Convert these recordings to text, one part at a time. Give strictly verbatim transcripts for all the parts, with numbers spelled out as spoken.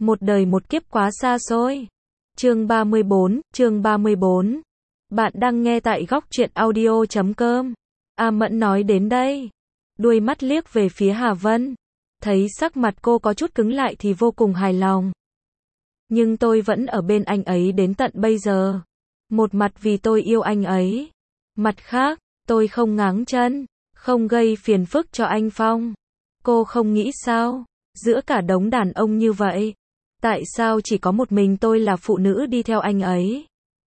Một đời một kiếp quá xa xôi. Chương ba mươi bốn, chương ba mươi bốn. Bạn đang nghe tại góc truyện audio chấm com. A Mẫn nói đến đây, đuôi mắt liếc về phía Hà Vân, thấy sắc mặt cô có chút cứng lại thì vô cùng hài lòng. Nhưng tôi vẫn ở bên anh ấy đến tận bây giờ. Một mặt vì tôi yêu anh ấy, mặt khác, tôi không ngáng chân, không gây phiền phức cho anh Phong. Cô không nghĩ sao, giữa cả đống đàn ông như vậy, tại sao chỉ có một mình tôi là phụ nữ đi theo anh ấy?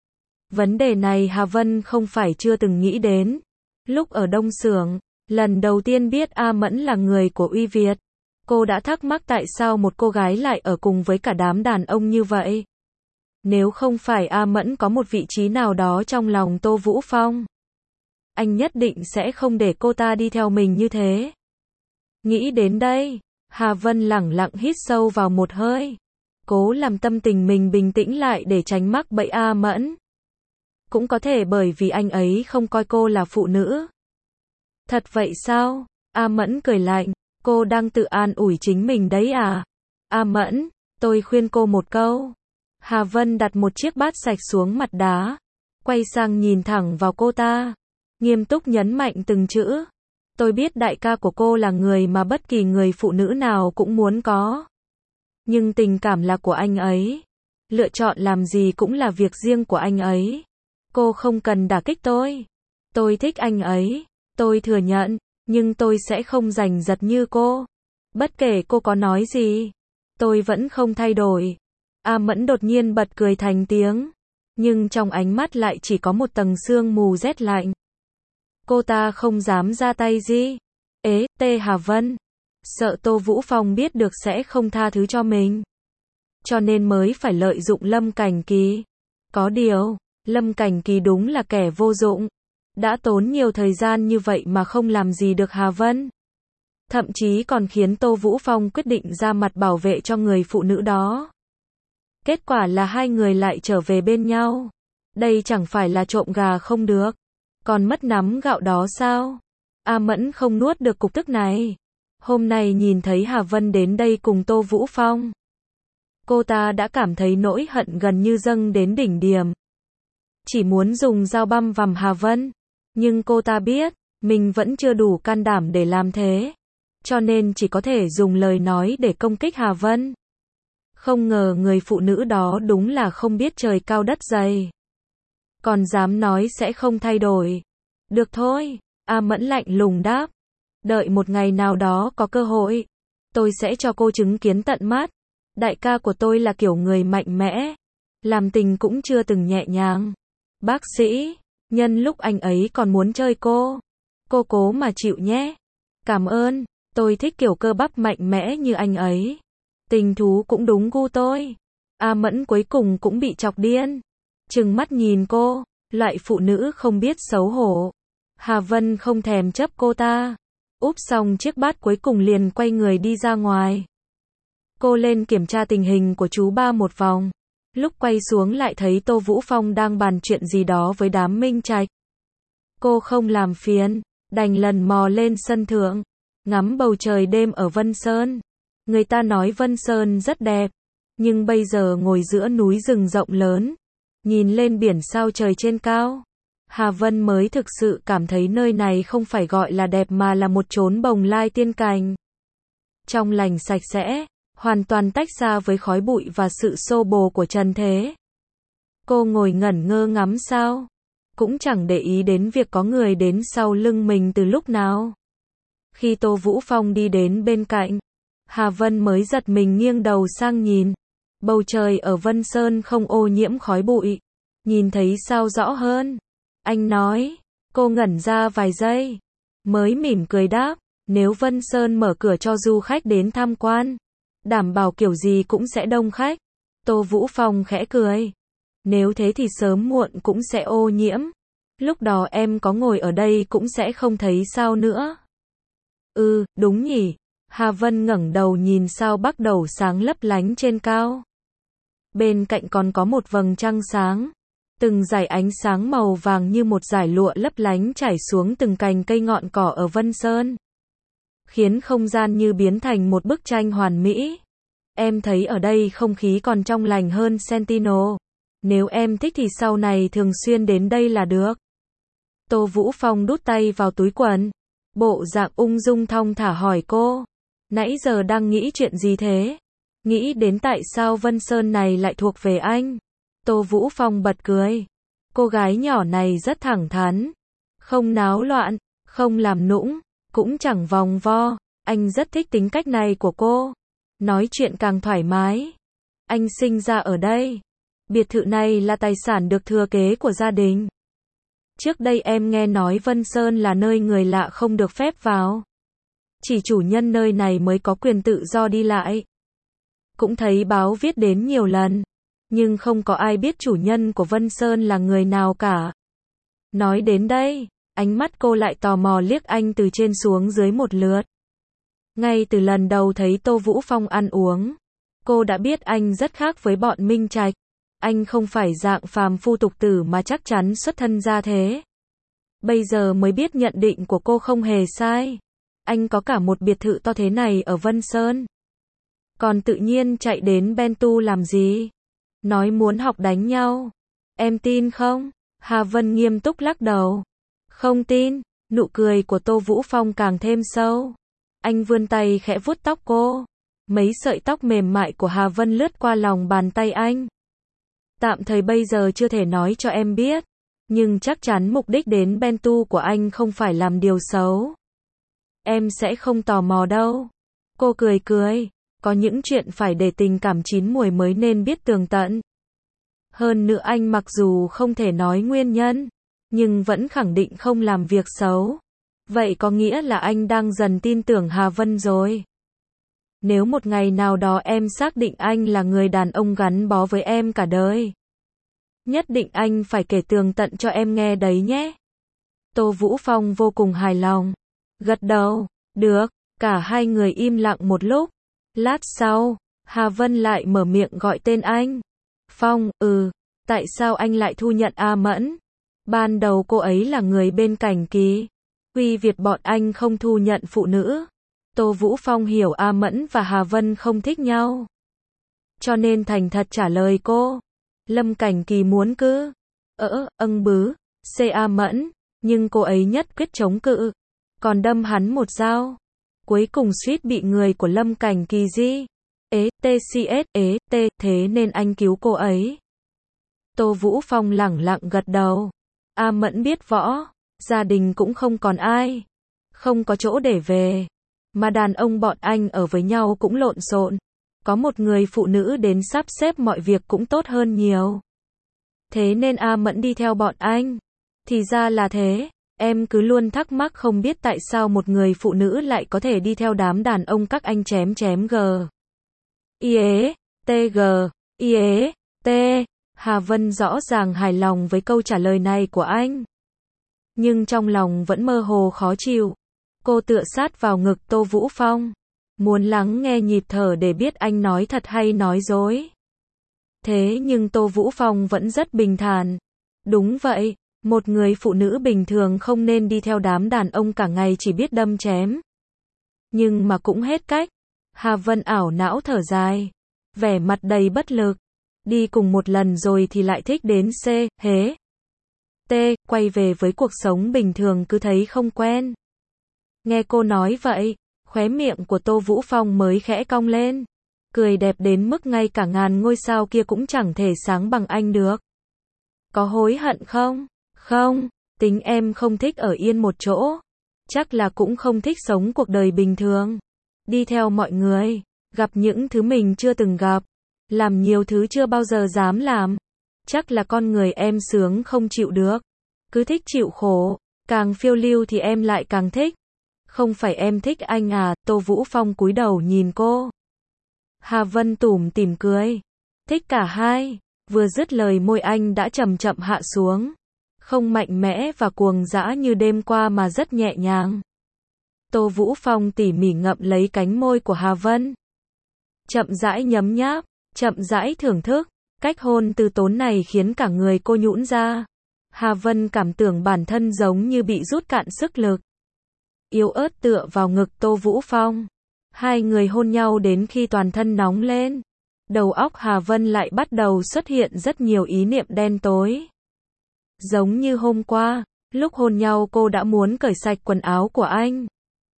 Vấn đề này Hà Vân không phải chưa từng nghĩ đến. Lúc ở Đông Xưởng, lần đầu tiên biết A Mẫn là người của Uy Việt, cô đã thắc mắc tại sao một cô gái lại ở cùng với cả đám đàn ông như vậy. Nếu không phải A Mẫn có một vị trí nào đó trong lòng Tô Vũ Phong, anh nhất định sẽ không để cô ta đi theo mình như thế. Nghĩ đến đây, Hà Vân lẳng lặng hít sâu vào một hơi, cố làm tâm tình mình bình tĩnh lại để tránh mắc bẫy A Mẫn. Cũng có thể bởi vì anh ấy không coi cô là phụ nữ. Thật vậy sao? A Mẫn cười lạnh, cô đang tự an ủi chính mình đấy à? A Mẫn, tôi khuyên cô một câu. Hà Vân đặt một chiếc bát sạch xuống mặt đá, quay sang nhìn thẳng vào cô ta, nghiêm túc nhấn mạnh từng chữ. Tôi biết đại ca của cô là người mà bất kỳ người phụ nữ nào cũng muốn có. Nhưng tình cảm là của anh ấy. Lựa chọn làm gì cũng là việc riêng của anh ấy. Cô không cần đả kích tôi. Tôi thích anh ấy, tôi thừa nhận, nhưng tôi sẽ không giành giật như cô. Bất kể cô có nói gì, tôi vẫn không thay đổi. A Mẫn đột nhiên bật cười thành tiếng, nhưng trong ánh mắt lại chỉ có một tầng sương mù rét lạnh. Cô ta không dám ra tay gì. Ế, Tê Hà Vân, sợ Tô Vũ Phong biết được sẽ không tha thứ cho mình, cho nên mới phải lợi dụng Lâm Cảnh Kỳ. Có điều, Lâm Cảnh Kỳ đúng là kẻ vô dụng. Đã tốn nhiều thời gian như vậy mà không làm gì được Hà Vân. Thậm chí còn khiến Tô Vũ Phong quyết định ra mặt bảo vệ cho người phụ nữ đó. Kết quả là hai người lại trở về bên nhau. Đây chẳng phải là trộm gà không được, còn mất nắm gạo đó sao? A Mẫn không nuốt được cục tức này. Hôm nay nhìn thấy Hà Vân đến đây cùng Tô Vũ Phong, cô ta đã cảm thấy nỗi hận gần như dâng đến đỉnh điểm. Chỉ muốn dùng dao băm vằm Hà Vân, nhưng cô ta biết, mình vẫn chưa đủ can đảm để làm thế, cho nên chỉ có thể dùng lời nói để công kích Hà Vân. Không ngờ người phụ nữ đó đúng là không biết trời cao đất dày, còn dám nói sẽ không thay đổi. Được thôi, A Mẫn lạnh lùng đáp. Đợi một ngày nào đó có cơ hội, tôi sẽ cho cô chứng kiến tận mắt. Đại ca của tôi là kiểu người mạnh mẽ, làm tình cũng chưa từng nhẹ nhàng. Bác sĩ, nhân lúc anh ấy còn muốn chơi cô, cô cố mà chịu nhé. Cảm ơn, tôi thích kiểu cơ bắp mạnh mẽ như anh ấy. Tình thú cũng đúng gu tôi. A Mẫn cuối cùng cũng bị chọc điên, trừng mắt nhìn cô, loại phụ nữ không biết xấu hổ. Hà Vân không thèm chấp cô ta, úp xong chiếc bát cuối cùng liền quay người đi ra ngoài. Cô lên kiểm tra tình hình của chú ba một vòng, lúc quay xuống lại thấy Tô Vũ Phong đang bàn chuyện gì đó với đám Minh Trạch. Cô không làm phiền, đành lần mò lên sân thượng, ngắm bầu trời đêm ở Vân Sơn. Người ta nói Vân Sơn rất đẹp, nhưng bây giờ ngồi giữa núi rừng rộng lớn, nhìn lên biển sao trời trên cao, Hà Vân mới thực sự cảm thấy nơi này không phải gọi là đẹp mà là một chốn bồng lai tiên cảnh. Trong lành sạch sẽ, hoàn toàn tách xa với khói bụi và sự xô bồ của trần thế. Cô ngồi ngẩn ngơ ngắm sao, cũng chẳng để ý đến việc có người đến sau lưng mình từ lúc nào. Khi Tô Vũ Phong đi đến bên cạnh, Hà Vân mới giật mình nghiêng đầu sang nhìn. Bầu trời ở Vân Sơn không ô nhiễm khói bụi, nhìn thấy sao rõ hơn. Anh nói, cô ngẩn ra vài giây, mới mỉm cười đáp, nếu Vân Sơn mở cửa cho du khách đến tham quan, đảm bảo kiểu gì cũng sẽ đông khách. Tô Vũ Phong khẽ cười, nếu thế thì sớm muộn cũng sẽ ô nhiễm, lúc đó em có ngồi ở đây cũng sẽ không thấy sao nữa. Ừ, đúng nhỉ. Hà Vân ngẩng đầu nhìn sao bắt đầu sáng lấp lánh trên cao. Bên cạnh còn có một vầng trăng sáng, từng dải ánh sáng màu vàng như một dải lụa lấp lánh chảy xuống từng cành cây ngọn cỏ ở Vân Sơn, khiến không gian như biến thành một bức tranh hoàn mỹ. Em thấy ở đây không khí còn trong lành hơn Sentinel. Nếu em thích thì sau này thường xuyên đến đây là được. Tô Vũ Phong đút tay vào túi quần. Bộ dạng ung dung thong thả hỏi cô. Nãy giờ đang nghĩ chuyện gì thế? Nghĩ đến tại sao Vân Sơn này lại thuộc về anh. Tô Vũ Phong bật cười. Cô gái nhỏ này rất thẳng thắn. Không náo loạn, không làm nũng, cũng chẳng vòng vo. Anh rất thích tính cách này của cô. Nói chuyện càng thoải mái. Anh sinh ra ở đây. Biệt thự này là tài sản được thừa kế của gia đình. Trước đây em nghe nói Vân Sơn là nơi người lạ không được phép vào. Chỉ chủ nhân nơi này mới có quyền tự do đi lại. Cũng thấy báo viết đến nhiều lần. Nhưng không có ai biết chủ nhân của Vân Sơn là người nào cả. Nói đến đây, ánh mắt cô lại tò mò liếc anh từ trên xuống dưới một lượt. Ngay từ lần đầu thấy Tô Vũ Phong ăn uống, cô đã biết anh rất khác với bọn Minh Trạch. Anh không phải dạng phàm phu tục tử mà chắc chắn xuất thân ra thế. Bây giờ mới biết nhận định của cô không hề sai. Anh có cả một biệt thự to thế này ở Vân Sơn. Còn tự nhiên chạy đến Bentu làm gì? Nói muốn học đánh nhau. Em tin không? Hà Vân nghiêm túc lắc đầu. Không tin. Nụ cười của Tô Vũ Phong càng thêm sâu. Anh vươn tay khẽ vuốt tóc cô. Mấy sợi tóc mềm mại của Hà Vân lướt qua lòng bàn tay anh. Tạm thời bây giờ chưa thể nói cho em biết. Nhưng chắc chắn mục đích đến Bentu của anh không phải làm điều xấu. Em sẽ không tò mò đâu. Cô cười cười. Có những chuyện phải để tình cảm chín muồi mới nên biết tường tận. Hơn nữa anh mặc dù không thể nói nguyên nhân, nhưng vẫn khẳng định không làm việc xấu. Vậy có nghĩa là anh đang dần tin tưởng Hà Vân rồi. Nếu một ngày nào đó em xác định anh là người đàn ông gắn bó với em cả đời, nhất định anh phải kể tường tận cho em nghe đấy nhé. Tô Vũ Phong vô cùng hài lòng. Gật đầu. Được. Cả hai người im lặng một lúc. Lát sau, Hà Vân lại mở miệng gọi tên anh. Phong, ừ, tại sao anh lại thu nhận A Mẫn? Ban đầu cô ấy là người bên cạnh Kỳ Huy Việt, bọn anh không thu nhận phụ nữ. Tô Vũ Phong hiểu A Mẫn và Hà Vân không thích nhau, cho nên thành thật trả lời cô. Lâm Cảnh Kỳ muốn cứ ỡ âng bứ xê A Mẫn, nhưng cô ấy nhất quyết chống cự, còn đâm hắn một dao. Cuối cùng suýt bị người của Lâm Cảnh Kỳ di ế tê xê ét ế tê, thế nên anh cứu cô ấy. Tô Vũ Phong lẳng lặng gật đầu. A Mẫn biết võ, gia đình cũng không còn ai, không có chỗ để về, mà đàn ông bọn anh ở với nhau cũng lộn xộn, có một người phụ nữ đến sắp xếp mọi việc cũng tốt hơn nhiều. Thế nên A Mẫn đi theo bọn anh. Thì ra là thế. Em cứ luôn thắc mắc không biết tại sao một người phụ nữ lại có thể đi theo đám đàn ông các anh chém chém g. Iế, tê g, iế, tê. Hà Vân rõ ràng hài lòng với câu trả lời này của anh. Nhưng trong lòng vẫn mơ hồ khó chịu. Cô tựa sát vào ngực Tô Vũ Phong, muốn lắng nghe nhịp thở để biết anh nói thật hay nói dối. Thế nhưng Tô Vũ Phong vẫn rất bình thản. Đúng vậy. Một người phụ nữ bình thường không nên đi theo đám đàn ông cả ngày chỉ biết đâm chém. Nhưng mà cũng hết cách. Hà Vân ảo não thở dài, vẻ mặt đầy bất lực. Đi cùng một lần rồi thì lại thích đến C, hế. T, quay về với cuộc sống bình thường cứ thấy không quen. Nghe cô nói vậy, khóe miệng của Tô Vũ Phong mới khẽ cong lên. Cười đẹp đến mức ngay cả ngàn ngôi sao kia cũng chẳng thể sáng bằng anh được. Có hối hận không? Không, tính em không thích ở yên một chỗ. Chắc là cũng không thích sống cuộc đời bình thường. Đi theo mọi người, gặp những thứ mình chưa từng gặp, làm nhiều thứ chưa bao giờ dám làm. Chắc là con người em sướng không chịu được. Cứ thích chịu khổ, càng phiêu lưu thì em lại càng thích. Không phải em thích anh à? Tô Vũ Phong cúi đầu nhìn cô. Hà Vân tủm tỉm cười. Thích cả hai. Vừa dứt lời môi anh đã chậm chậm hạ xuống. Không mạnh mẽ và cuồng dã như đêm qua mà rất nhẹ nhàng. Tô Vũ Phong tỉ mỉ ngậm lấy cánh môi của Hà Vân. Chậm rãi nhấm nháp, chậm rãi thưởng thức. Cách hôn từ tốn này khiến cả người cô nhũn ra. Hà Vân cảm tưởng bản thân giống như bị rút cạn sức lực. Yếu ớt tựa vào ngực Tô Vũ Phong. Hai người hôn nhau đến khi toàn thân nóng lên. Đầu óc Hà Vân lại bắt đầu xuất hiện rất nhiều ý niệm đen tối. Giống như hôm qua, lúc hôn nhau cô đã muốn cởi sạch quần áo của anh.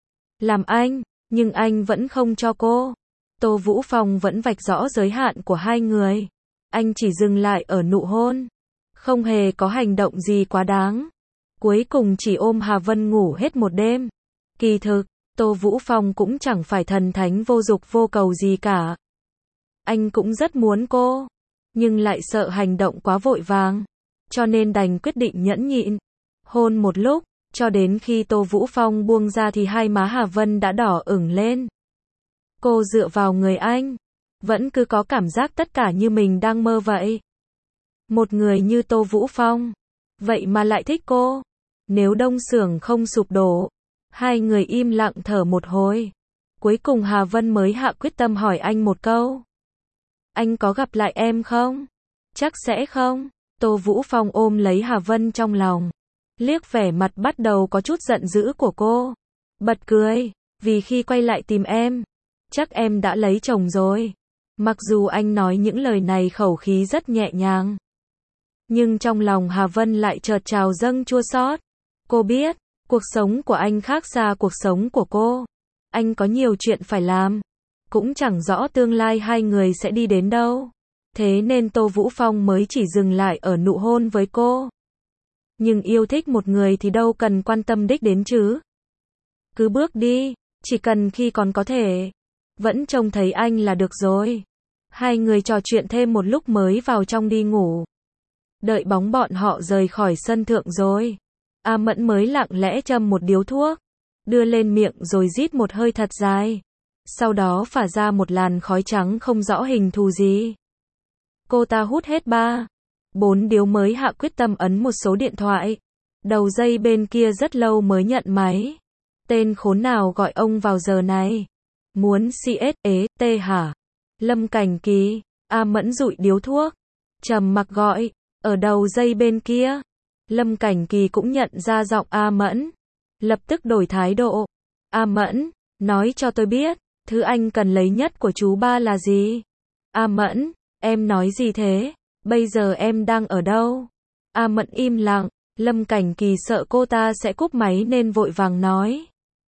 Làm anh, nhưng anh vẫn không cho cô. Tô Vũ Phong vẫn vạch rõ giới hạn của hai người. Anh chỉ dừng lại ở nụ hôn. Không hề có hành động gì quá đáng. Cuối cùng chỉ ôm Hà Vân ngủ hết một đêm. Kỳ thực, Tô Vũ Phong cũng chẳng phải thần thánh vô dục vô cầu gì cả. Anh cũng rất muốn cô, nhưng lại sợ hành động quá vội vàng, cho nên đành quyết định nhẫn nhịn. Hôn một lúc, cho đến khi Tô Vũ Phong buông ra thì hai má Hà Vân đã đỏ ửng lên. Cô dựa vào người anh, vẫn cứ có cảm giác tất cả như mình đang mơ vậy. Một người như Tô Vũ Phong, vậy mà lại thích cô. Nếu Đông Xưởng không sụp đổ. Hai người im lặng thở một hồi. Cuối cùng Hà Vân mới hạ quyết tâm hỏi anh một câu. Anh có gặp lại em không? Chắc sẽ không. Tô Vũ Phong ôm lấy Hà Vân trong lòng. Liếc vẻ mặt bắt đầu có chút giận dữ của cô. Bật cười. Vì khi quay lại tìm em, chắc em đã lấy chồng rồi. Mặc dù anh nói những lời này khẩu khí rất nhẹ nhàng, nhưng trong lòng Hà Vân lại chợt trào dâng chua xót. Cô biết, cuộc sống của anh khác xa cuộc sống của cô. Anh có nhiều chuyện phải làm. Cũng chẳng rõ tương lai hai người sẽ đi đến đâu. Thế nên Tô Vũ Phong mới chỉ dừng lại ở nụ hôn với cô. Nhưng yêu thích một người thì đâu cần quan tâm đích đến chứ. Cứ bước đi, chỉ cần khi còn có thể. Vẫn trông thấy anh là được rồi. Hai người trò chuyện thêm một lúc mới vào trong đi ngủ. Đợi bóng bọn họ rời khỏi sân thượng rồi. A Mẫn mới lặng lẽ châm một điếu thuốc, đưa lên miệng rồi rít một hơi thật dài. Sau đó phả ra một làn khói trắng không rõ hình thù gì. Cô ta hút hết ba, bốn điếu mới hạ quyết tâm ấn một số điện thoại. Đầu dây bên kia rất lâu mới nhận máy. Tên khốn nào gọi ông vào giờ này? Muốn xê ét ế tê hả? Lâm Cảnh Kỳ. A Mẫn dụi điếu thuốc, trầm mặc gọi. Ở đầu dây bên kia. Lâm Cảnh Kỳ cũng nhận ra giọng A Mẫn. Lập tức đổi thái độ. A Mẫn, nói cho tôi biết, thứ anh cần lấy nhất của chú ba là gì? A Mẫn, em nói gì thế? Bây giờ em đang ở đâu? A Mẫn im lặng. Lâm Cảnh Kỳ sợ cô ta sẽ cúp máy nên vội vàng nói.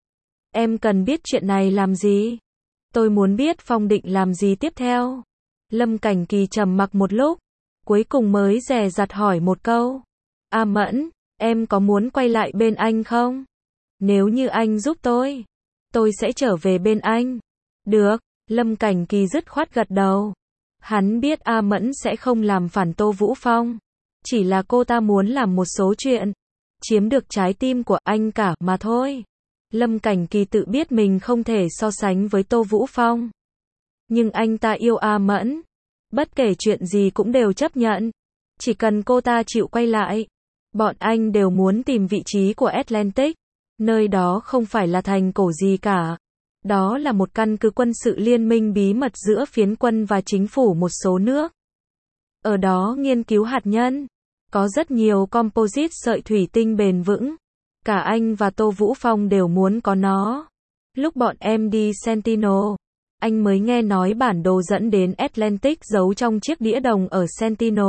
Em cần biết chuyện này làm gì? Tôi muốn biết Phong định làm gì tiếp theo. Lâm Cảnh Kỳ trầm mặc một lúc, cuối cùng mới dè dặt hỏi một câu. A Mẫn, em có muốn quay lại bên anh không? Nếu như anh giúp tôi, tôi sẽ trở về bên anh. Được, Lâm Cảnh Kỳ dứt khoát gật đầu. Hắn biết A Mẫn sẽ không làm phản Tô Vũ Phong. Chỉ là cô ta muốn làm một số chuyện, chiếm được trái tim của anh cả mà thôi. Lâm Cảnh Kỳ tự biết mình không thể so sánh với Tô Vũ Phong. Nhưng anh ta yêu A Mẫn. Bất kể chuyện gì cũng đều chấp nhận. Chỉ cần cô ta chịu quay lại. Bọn anh đều muốn tìm vị trí của Atlantic. Nơi đó không phải là thành cổ gì cả. Đó là một căn cứ quân sự liên minh bí mật giữa phiến quân và chính phủ một số nước. Ở đó nghiên cứu hạt nhân. Có rất nhiều composite sợi thủy tinh bền vững. Cả anh và Tô Vũ Phong đều muốn có nó. Lúc bọn em đi Sentinel, anh mới nghe nói bản đồ dẫn đến Atlantic giấu trong chiếc đĩa đồng ở Sentinel.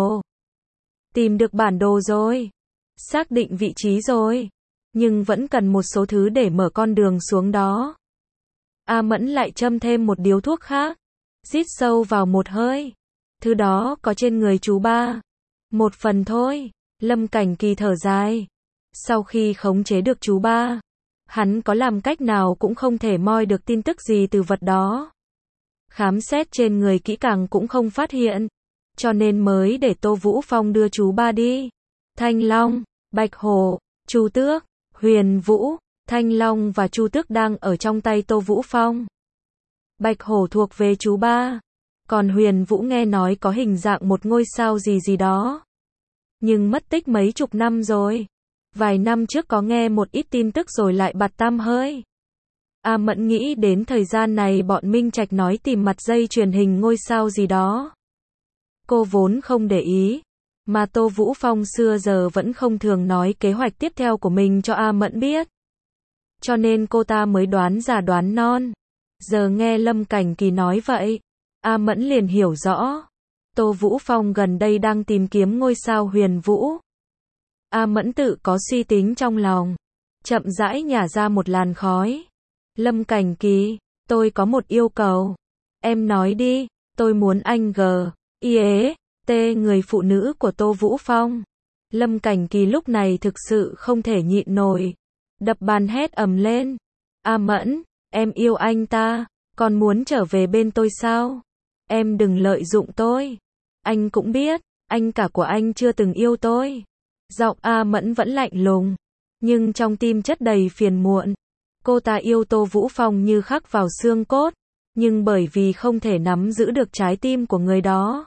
Tìm được bản đồ rồi. Xác định vị trí rồi. Nhưng vẫn cần một số thứ để mở con đường xuống đó. A Mẫn lại châm thêm một điếu thuốc khác. Rít sâu vào một hơi. Thứ đó có trên người chú ba. Một phần thôi. Lâm Cảnh Kỳ thở dài. Sau khi khống chế được chú ba, hắn có làm cách nào cũng không thể moi được tin tức gì từ vật đó. Khám xét trên người kỹ càng cũng không phát hiện. Cho nên mới để Tô Vũ Phong đưa chú ba đi. Thanh Long, Bạch Hổ, Chu Tước, Huyền Vũ, Thanh Long và Chu Tước đang ở trong tay Tô Vũ Phong. Bạch Hổ thuộc về chú ba. Còn Huyền Vũ nghe nói có hình dạng một ngôi sao gì gì đó. Nhưng mất tích mấy chục năm rồi. Vài năm trước có nghe một ít tin tức rồi lại bặt tăm hơi. A Mẫn nghĩ đến thời gian này bọn Minh Trạch nói tìm mặt dây truyền hình ngôi sao gì đó. Cô vốn không để ý. Mà Tô Vũ Phong xưa giờ vẫn không thường nói kế hoạch tiếp theo của mình cho A Mẫn biết. Cho nên cô ta mới đoán già đoán non. Giờ nghe Lâm Cảnh Kỳ nói vậy, A Mẫn liền hiểu rõ. Tô Vũ Phong gần đây đang tìm kiếm ngôi sao huyền vũ. A Mẫn tự có suy tính trong lòng, chậm rãi nhả ra một làn khói. Lâm Cảnh Kỳ, tôi có một yêu cầu. Em nói đi, tôi muốn anh g, i ế, t người phụ nữ của Tô Vũ Phong. Lâm Cảnh Kỳ lúc này thực sự không thể nhịn nổi. Đập bàn hét ầm lên. A Mẫn, em yêu anh ta, còn muốn trở về bên tôi sao? Em đừng lợi dụng tôi. Anh cũng biết, anh cả của anh chưa từng yêu tôi. Giọng A Mẫn vẫn lạnh lùng, nhưng trong tim chất đầy phiền muộn. Cô ta yêu Tô Vũ Phong như khắc vào xương cốt, nhưng bởi vì không thể nắm giữ được trái tim của người đó,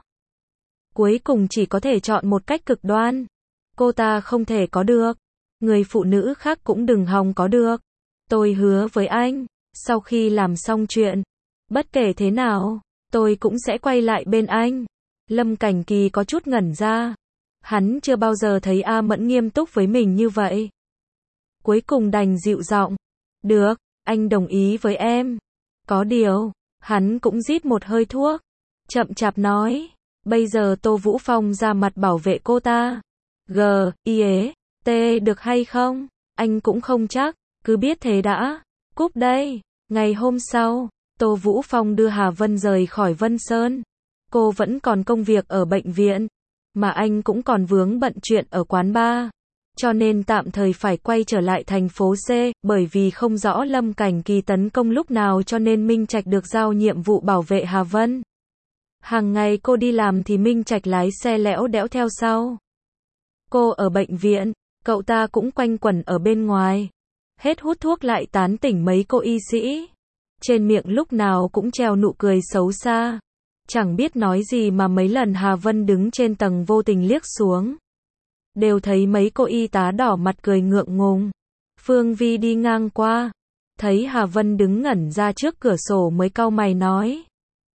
cuối cùng chỉ có thể chọn một cách cực đoan. Cô ta không thể có được, người phụ nữ khác cũng đừng hòng có được. Tôi hứa với anh, sau khi làm xong chuyện, bất kể thế nào, tôi cũng sẽ quay lại bên anh. Lâm Cảnh Kỳ có chút ngẩn ra. Hắn chưa bao giờ thấy A Mẫn nghiêm túc với mình như vậy. Cuối cùng đành dịu giọng. Được, anh đồng ý với em. Có điều, hắn cũng rít một hơi thuốc. Chậm chạp nói. Bây giờ Tô Vũ Phong ra mặt bảo vệ cô ta. G, I ế, T được hay không? Anh cũng không chắc, cứ biết thế đã. Cúp đây. Ngày hôm sau, Tô Vũ Phong đưa Hà Vân rời khỏi Vân Sơn. Cô vẫn còn công việc ở bệnh viện, mà anh cũng còn vướng bận chuyện ở quán bar. Cho nên tạm thời phải quay trở lại thành phố C, bởi vì không rõ Lâm Cảnh Kỳ tấn công lúc nào cho nên Minh Trạch được giao nhiệm vụ bảo vệ Hà Vân. Hàng ngày cô đi làm thì Minh Trạch lái xe lẽo đẽo theo sau. Cô ở bệnh viện, cậu ta cũng quanh quẩn ở bên ngoài. Hết hút thuốc lại tán tỉnh mấy cô y sĩ. Trên miệng lúc nào cũng treo nụ cười xấu xa. Chẳng biết nói gì mà mấy lần Hà Vân đứng trên tầng vô tình liếc xuống, đều thấy mấy cô y tá đỏ mặt cười ngượng ngùng. Phương Vi đi ngang qua, thấy Hà Vân đứng ngẩn ra trước cửa sổ mới cau mày nói.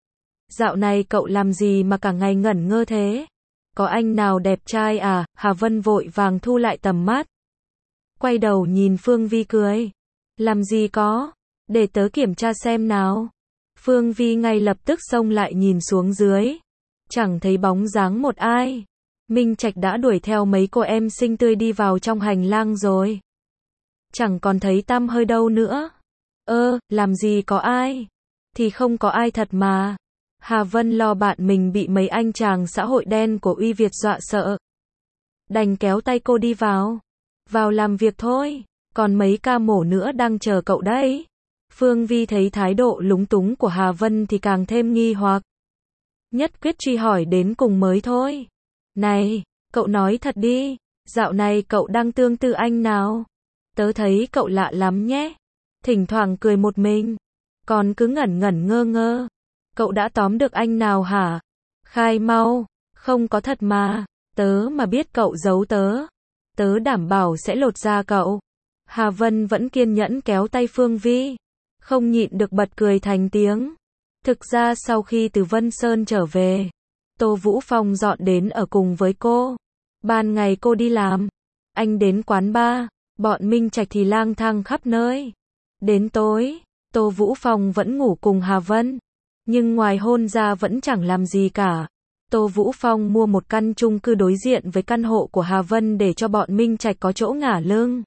Dạo này cậu làm gì mà cả ngày ngẩn ngơ thế? Có anh nào đẹp trai à? Hà Vân vội vàng thu lại tầm mắt. Quay đầu nhìn Phương Vi cười. Làm gì có? Để tớ kiểm tra xem nào. Phương Vi ngay lập tức xông lại nhìn xuống dưới. Chẳng thấy bóng dáng một ai. Minh Trạch đã đuổi theo mấy cô em xinh tươi đi vào trong hành lang rồi. Chẳng còn thấy tăm hơi đâu nữa. Ơ, làm gì có ai? Thì không có ai thật mà. Hà Vân lo bạn mình bị mấy anh chàng xã hội đen của Uy Việt dọa sợ. Đành kéo tay cô đi vào. Vào làm việc thôi. Còn mấy ca mổ nữa đang chờ cậu đấy. Phương Vi thấy thái độ lúng túng của Hà Vân thì càng thêm nghi hoặc. Nhất quyết truy hỏi đến cùng mới thôi. Này, cậu nói thật đi, dạo này cậu đang tương tư anh nào? Tớ thấy cậu lạ lắm nhé. Thỉnh thoảng cười một mình, còn cứ ngẩn ngẩn ngơ ngơ. Cậu đã tóm được anh nào hả? Khai mau, không có thật mà. Tớ mà biết cậu giấu tớ, tớ đảm bảo sẽ lột da cậu. Hà Vân vẫn kiên nhẫn kéo tay Phương Vi, không nhịn được bật cười thành tiếng. Thực ra sau khi từ Vân Sơn trở về, Tô Vũ Phong dọn đến ở cùng với cô. Ban ngày cô đi làm, anh đến quán bar, bọn Minh Trạch thì lang thang khắp nơi. Đến tối, Tô Vũ Phong vẫn ngủ cùng Hà Vân, nhưng ngoài hôn ra vẫn chẳng làm gì cả. Tô Vũ Phong mua một căn chung cư đối diện với căn hộ của Hà Vân để cho bọn Minh Trạch có chỗ ngả lưng.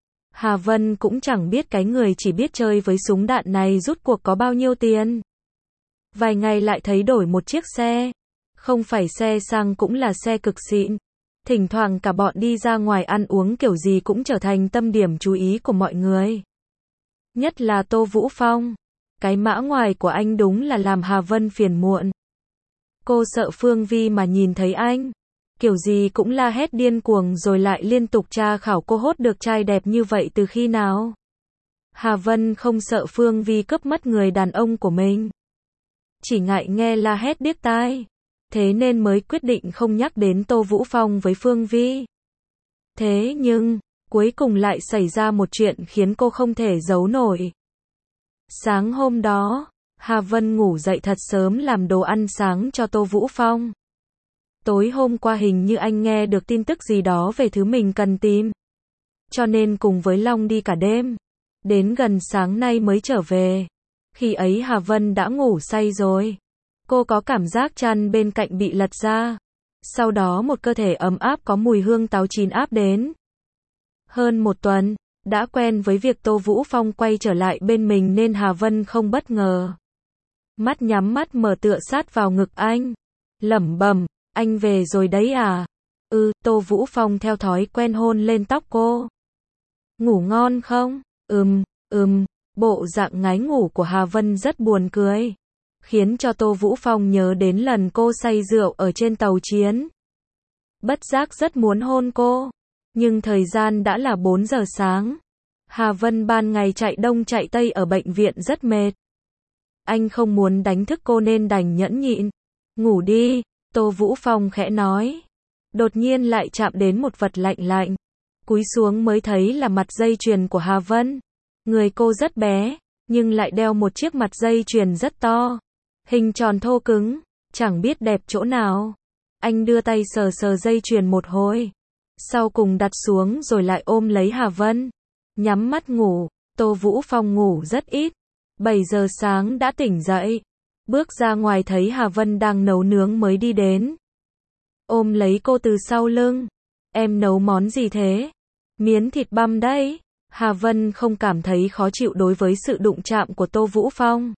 Hà Vân cũng chẳng biết cái người chỉ biết chơi với súng đạn này rút cuộc có bao nhiêu tiền. Vài ngày lại thấy đổi một chiếc xe. Không phải xe sang cũng là xe cực xịn. Thỉnh thoảng cả bọn đi ra ngoài ăn uống kiểu gì cũng trở thành tâm điểm chú ý của mọi người. Nhất là Tô Vũ Phong. Cái mã ngoài của anh đúng là làm Hà Vân phiền muộn. Cô sợ Phương Vi mà nhìn thấy anh, kiểu gì cũng la hét điên cuồng rồi lại liên tục tra khảo cô hốt được trai đẹp như vậy từ khi nào. Hà Vân không sợ Phương Vi cướp mất người đàn ông của mình, chỉ ngại nghe la hét điếc tai. Thế nên mới quyết định không nhắc đến Tô Vũ Phong với Phương Vi. Thế nhưng, cuối cùng lại xảy ra một chuyện khiến cô không thể giấu nổi. Sáng hôm đó, Hà Vân ngủ dậy thật sớm làm đồ ăn sáng cho Tô Vũ Phong. Tối hôm qua hình như anh nghe được tin tức gì đó về thứ mình cần tìm, cho nên cùng với Long đi cả đêm. Đến gần sáng nay mới trở về. Khi ấy Hà Vân đã ngủ say rồi. Cô có cảm giác chăn bên cạnh bị lật ra. Sau đó một cơ thể ấm áp có mùi hương táo chín áp đến. Hơn một tuần, đã quen với việc Tô Vũ Phong quay trở lại bên mình nên Hà Vân không bất ngờ. Mắt nhắm mắt mở tựa sát vào ngực anh. Lẩm bẩm, anh về rồi đấy à? Ừ, Tô Vũ Phong theo thói quen hôn lên tóc cô. Ngủ ngon không? Ừm, ừm, bộ dạng ngái ngủ của Hà Vân rất buồn cười. Khiến cho Tô Vũ Phong nhớ đến lần cô say rượu ở trên tàu chiến. Bất giác rất muốn hôn cô. Nhưng thời gian đã là bốn giờ sáng. Hà Vân ban ngày chạy đông chạy tây ở bệnh viện rất mệt. Anh không muốn đánh thức cô nên đành nhẫn nhịn. Ngủ đi, Tô Vũ Phong khẽ nói. Đột nhiên lại chạm đến một vật lạnh lạnh. Cúi xuống mới thấy là mặt dây chuyền của Hà Vân. Người cô rất bé, nhưng lại đeo một chiếc mặt dây chuyền rất to. Hình tròn thô cứng, chẳng biết đẹp chỗ nào. Anh đưa tay sờ sờ dây chuyền một hồi. Sau cùng đặt xuống rồi lại ôm lấy Hà Vân. Nhắm mắt ngủ, Tô Vũ Phong ngủ rất ít. bảy giờ sáng đã tỉnh dậy. Bước ra ngoài thấy Hà Vân đang nấu nướng mới đi đến. Ôm lấy cô từ sau lưng. Em nấu món gì thế? Miến thịt băm đấy. Hà Vân không cảm thấy khó chịu đối với sự đụng chạm của Tô Vũ Phong.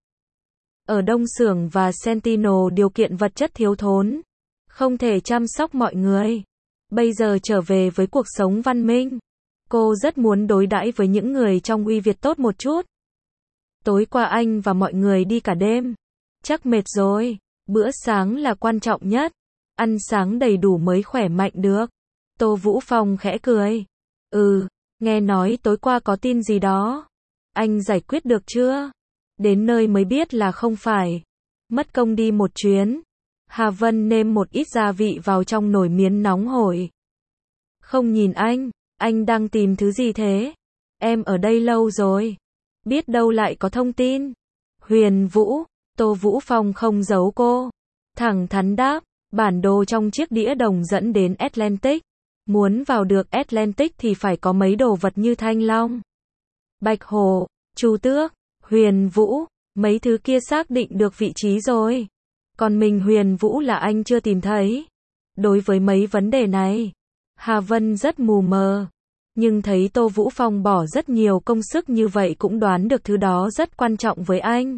Ở Đông Xưởng và Sentinel điều kiện vật chất thiếu thốn. Không thể chăm sóc mọi người. Bây giờ trở về với cuộc sống văn minh. Cô rất muốn đối đãi với những người trong Uy Việt tốt một chút. Tối qua anh và mọi người đi cả đêm. Chắc mệt rồi. Bữa sáng là quan trọng nhất. Ăn sáng đầy đủ mới khỏe mạnh được. Tô Vũ Phong khẽ cười. Ừ, nghe nói tối qua có tin gì đó. Anh giải quyết được chưa? Đến nơi mới biết là không phải. Mất công đi một chuyến. Hà Vân nêm một ít gia vị vào trong nồi miến nóng hổi. Không nhìn anh, anh đang tìm thứ gì thế? Em ở đây lâu rồi. Biết đâu lại có thông tin. Huyền Vũ, Tô Vũ Phong không giấu cô. Thẳng thắn đáp, bản đồ trong chiếc đĩa đồng dẫn đến Atlantic. Muốn vào được Atlantic thì phải có mấy đồ vật như Thanh Long, Bạch Hổ, Chu Tước, Huyền Vũ. Mấy thứ kia xác định được vị trí rồi. Còn mình Huyền Vũ là anh chưa tìm thấy. Đối với mấy vấn đề này, Hà Vân rất mù mờ. Nhưng thấy Tô Vũ Phong bỏ rất nhiều công sức như vậy cũng đoán được thứ đó rất quan trọng với anh.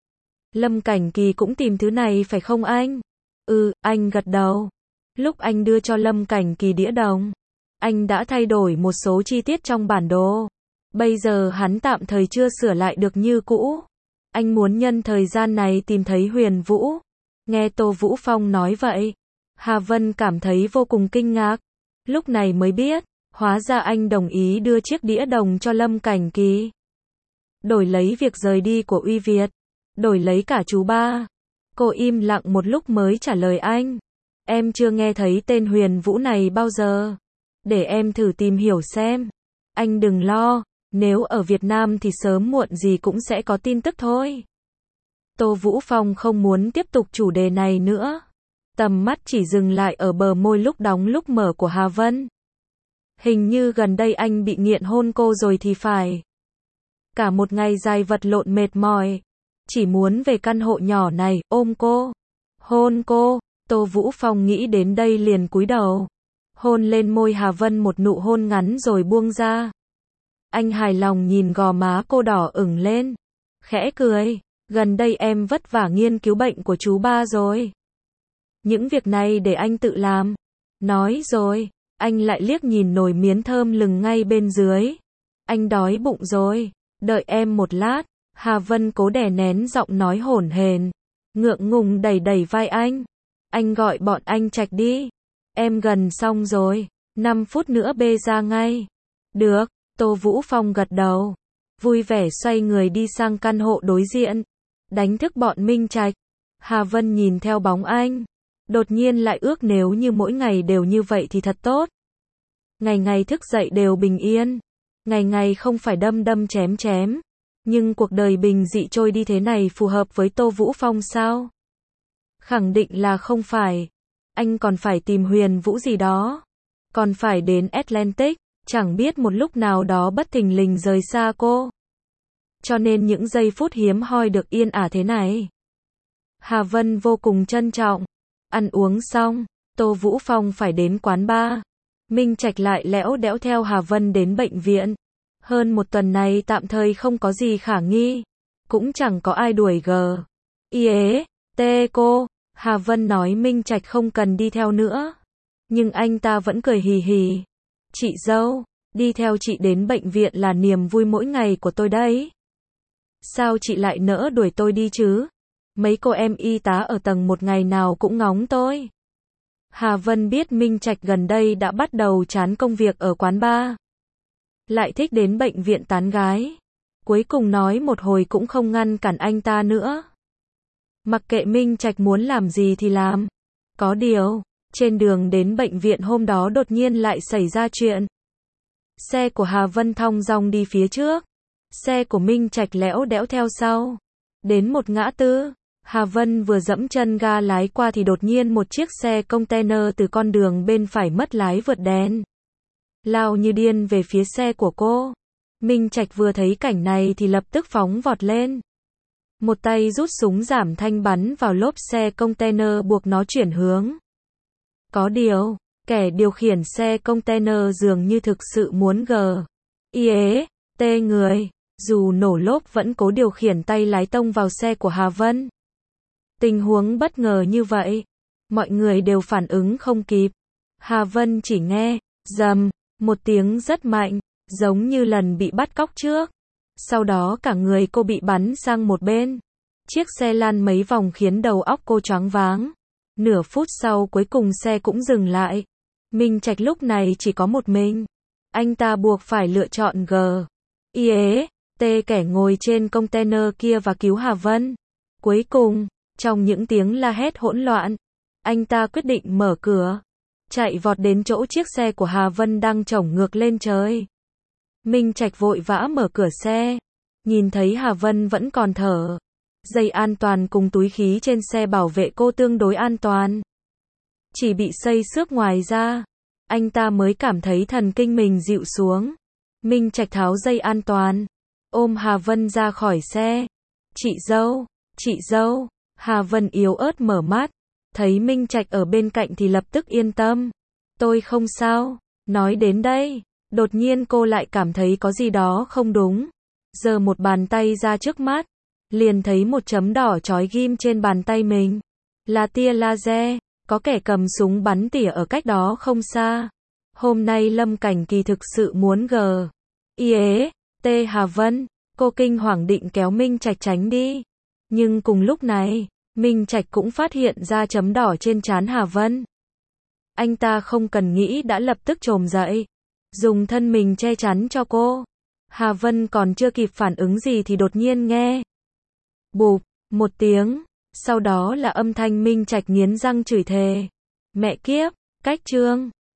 Lâm Cảnh Kỳ cũng tìm thứ này phải không anh? Ừ, anh gật đầu. Lúc anh đưa cho Lâm Cảnh Kỳ đĩa đồng, anh đã thay đổi một số chi tiết trong bản đồ. Bây giờ hắn tạm thời chưa sửa lại được như cũ. Anh muốn nhân thời gian này tìm thấy Huyền Vũ. Nghe Tô Vũ Phong nói vậy, Hà Vân cảm thấy vô cùng kinh ngạc. Lúc này mới biết, hóa ra anh đồng ý đưa chiếc đĩa đồng cho Lâm Cảnh Kỳ. Đổi lấy việc rời đi của Uy Việt. Đổi lấy cả chú ba. Cô im lặng một lúc mới trả lời anh. Em chưa nghe thấy tên Huyền Vũ này bao giờ. Để em thử tìm hiểu xem. Anh đừng lo, nếu ở Việt Nam thì sớm muộn gì cũng sẽ có tin tức thôi. Tô Vũ Phong không muốn tiếp tục chủ đề này nữa. Tầm mắt chỉ dừng lại ở bờ môi lúc đóng lúc mở của Hà Vân. Hình như gần đây anh bị nghiện hôn cô rồi thì phải. Cả một ngày dài vật lộn mệt mỏi. Chỉ muốn về căn hộ nhỏ này, ôm cô. Hôn cô. Tô Vũ Phong nghĩ đến đây liền cúi đầu. Hôn lên môi Hà Vân một nụ hôn ngắn rồi buông ra. Anh hài lòng nhìn gò má cô đỏ ửng lên. Khẽ cười. Gần đây em vất vả nghiên cứu bệnh của chú ba rồi. Những việc này để anh tự làm. Nói rồi, anh lại liếc nhìn nồi miến thơm lừng ngay bên dưới. Anh đói bụng rồi. Đợi em một lát. Hà Vân cố đè nén giọng nói hổn hển. Ngượng ngùng đẩy đẩy vai anh. Anh gọi bọn anh Trạch đi. Em gần xong rồi. năm phút nữa bê ra ngay. Được, Tô Vũ Phong gật đầu. Vui vẻ xoay người đi sang căn hộ đối diện. Đánh thức bọn Minh Trạch. Hà Vân nhìn theo bóng anh. Đột nhiên lại ước nếu như mỗi ngày đều như vậy thì thật tốt. Ngày ngày thức dậy đều bình yên. Ngày ngày không phải đâm đâm chém chém. Nhưng cuộc đời bình dị trôi đi thế này phù hợp với Tô Vũ Phong sao? Khẳng định là không phải. Anh còn phải tìm Huyền Vũ gì đó. Còn phải đến Atlantic. Chẳng biết một lúc nào đó bất thình lình rời xa cô. cho nên những giây phút hiếm hoi được yên ả thế này. Hà Vân vô cùng trân trọng. Ăn uống xong, Tô Vũ Phong phải đến quán bar. Minh Trạch lại lẽo đẽo theo Hà Vân đến bệnh viện. Hơn một tuần này tạm thời không có gì khả nghi. Cũng chẳng có ai đuổi gờ. Y ế, tê cô. Hà Vân nói Minh Trạch không cần đi theo nữa. Nhưng anh ta vẫn cười hì hì. Chị dâu, đi theo chị đến bệnh viện là niềm vui mỗi ngày của tôi đấy. Sao chị lại nỡ đuổi tôi đi chứ? Mấy cô em y tá ở tầng một ngày nào cũng ngóng tôi. Hà Vân biết Minh Trạch gần đây đã bắt đầu chán công việc ở quán bar. Lại thích đến bệnh viện tán gái. Cuối cùng nói một hồi cũng không ngăn cản anh ta nữa. Mặc kệ Minh Trạch muốn làm gì thì làm. Có điều, trên đường đến bệnh viện hôm đó đột nhiên lại xảy ra chuyện. Xe của Hà Vân thong dong đi phía trước. Xe của Minh Trạch lẽo đẽo theo sau. Đến một ngã tư, Hà Vân vừa dẫm chân ga lái qua thì đột nhiên một chiếc xe container từ con đường bên phải mất lái vượt đèn. Lao như điên về phía xe của cô. Minh Trạch vừa thấy cảnh này thì lập tức phóng vọt lên. Một tay rút súng giảm thanh bắn vào lốp xe container buộc nó chuyển hướng. Có điều, kẻ điều khiển xe container dường như thực sự muốn gờ. Y ế, tê người. Dù nổ lốp vẫn cố điều khiển tay lái tông vào xe của Hà Vân. Tình huống bất ngờ như vậy, mọi người đều phản ứng không kịp. Hà Vân chỉ nghe, rầm, một tiếng rất mạnh, giống như lần bị bắt cóc trước. Sau đó cả người cô bị bắn sang một bên. Chiếc xe lăn mấy vòng khiến đầu óc cô choáng váng. Nửa phút sau cuối cùng xe cũng dừng lại. Minh Trạch lúc này chỉ có một mình. Anh ta buộc phải lựa chọn G. Y ế, T kẻ ngồi trên container kia và cứu Hà Vân. Cuối cùng, trong những tiếng la hét hỗn loạn, anh ta quyết định mở cửa, chạy vọt đến chỗ chiếc xe của Hà Vân đang chổng ngược lên trời. Minh Trạch vội vã mở cửa xe, nhìn thấy Hà Vân vẫn còn thở. Dây an toàn cùng túi khí trên xe bảo vệ cô tương đối an toàn. Chỉ bị xây xước ngoài ra, anh ta mới cảm thấy thần kinh mình dịu xuống. Minh Trạch tháo dây an toàn, ôm Hà Vân ra khỏi xe. Chị dâu, chị dâu. Hà Vân yếu ớt mở mắt, thấy Minh Trạch ở bên cạnh thì lập tức yên tâm. Tôi không sao. Nói đến đây, đột nhiên cô lại cảm thấy có gì đó không đúng. Giơ một bàn tay ra trước mắt, liền thấy một chấm đỏ chói ghim trên bàn tay mình. Là tia laser, có kẻ cầm súng bắn tỉa ở cách đó không xa. Hôm nay Lâm Cảnh Kỳ thực sự muốn gờ. Y ế, tê Hà Vân, cô kinh hoàng định kéo Minh Trạch tránh đi. Nhưng cùng lúc này, Minh Trạch cũng phát hiện ra chấm đỏ trên trán Hà Vân. Anh ta không cần nghĩ đã lập tức chồm dậy, dùng thân mình che chắn cho cô. Hà Vân còn chưa kịp phản ứng gì thì đột nhiên nghe bụp, một tiếng, sau đó là âm thanh Minh Trạch nghiến răng chửi thề. Mẹ kiếp, cách trương.